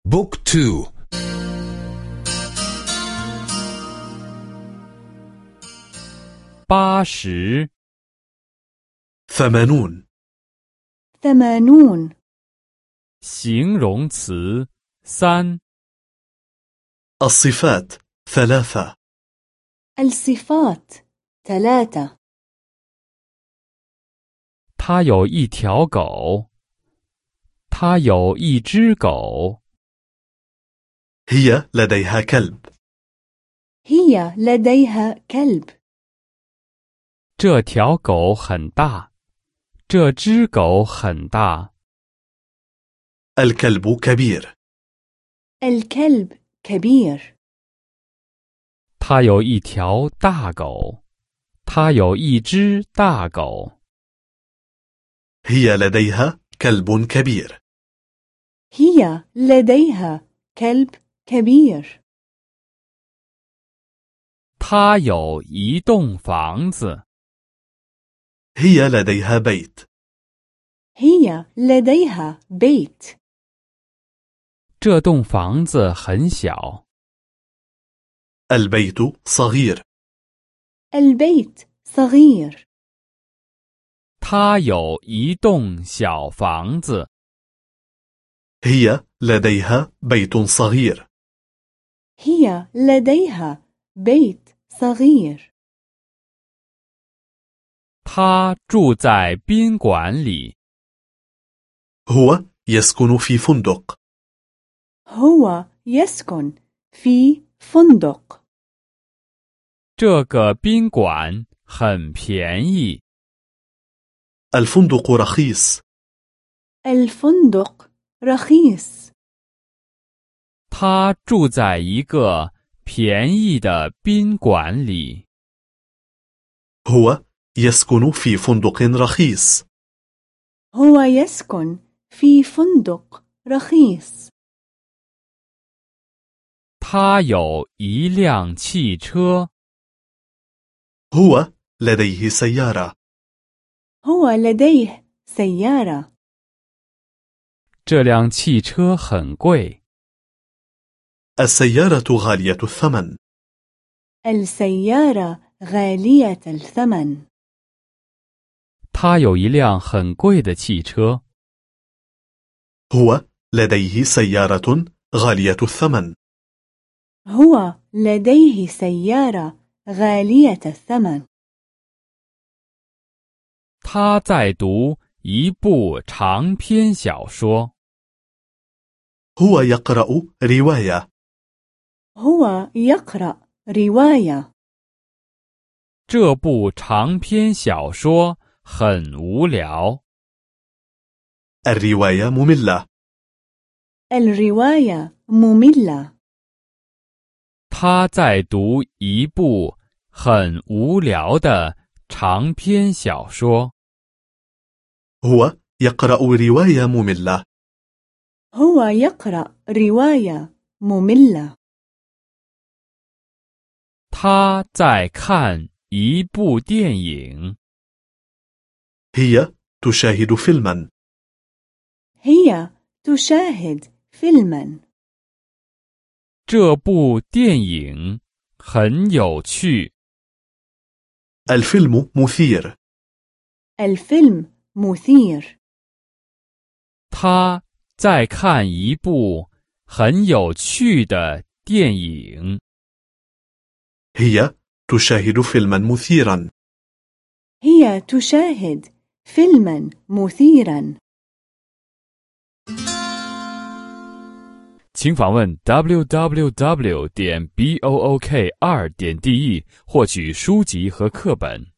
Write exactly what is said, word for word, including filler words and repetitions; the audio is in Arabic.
بوك تو. 八十 ثمانون. ثمانون. 形容词三 الصفات ثلاثة. الصفات ثلاثة. 他有一条狗，他有一只狗。 هي لديها كلب. هي لديها كلب. 这条狗很大，这只狗很大。 الكلب كبير. الكلب كبير. 他有一条大狗，他有一只大狗。 هي لديها كلب كبير. هي لديها كلب كبير. 他有一栋房子， هي لديها بيت. هي لديها بيت. 这栋房子很小。 البيت صغير. البيت صغير. 他有一栋小房子， هي لديها بيت صغير. هي لديها بيت صغير. 他住在宾馆里， هو يسكن في فندق. هو يسكن في فندق. 这个宾馆很便宜。 الفندق رخيص. الفندق رخيص. 他住在一个便宜的宾馆里。 هو يسكن في فندق رخيص. هو يسكن في فندق رخيص. 他有一辆汽车， هو لديه سيارة. هو لديه سيارة. 这辆汽车很贵。 السيارة غالية الثمن. السيارة غالية الثمن. 他有一辆很贵的汽车。 هو لديه سيارة غالية الثمن. هو لديه سيارة غالية الثمن. 他在读一部长篇小说。 هو يقرأ رواية. هو يقرأ رواية. 这部长篇小说很无聊。 الرواية مملة. الرواية مملة. 他在读一部很无聊的长篇小说。 هو يقرأ رواية مملة. هو يقرأ رواية مملة. 他在看一部电影。 هي تشاهد فيلما. هي تشاهد فيلما. 这部电影很有趣。 الفيلم مثير. الفيلم مثير. 他在看一部很有趣的电影。 هي تشاهد فيلما مثيرا. هي تشاهد فيلما مثيرا. 请访问 double-u double-u double-u 点 book 二点 de 获取书籍和课本。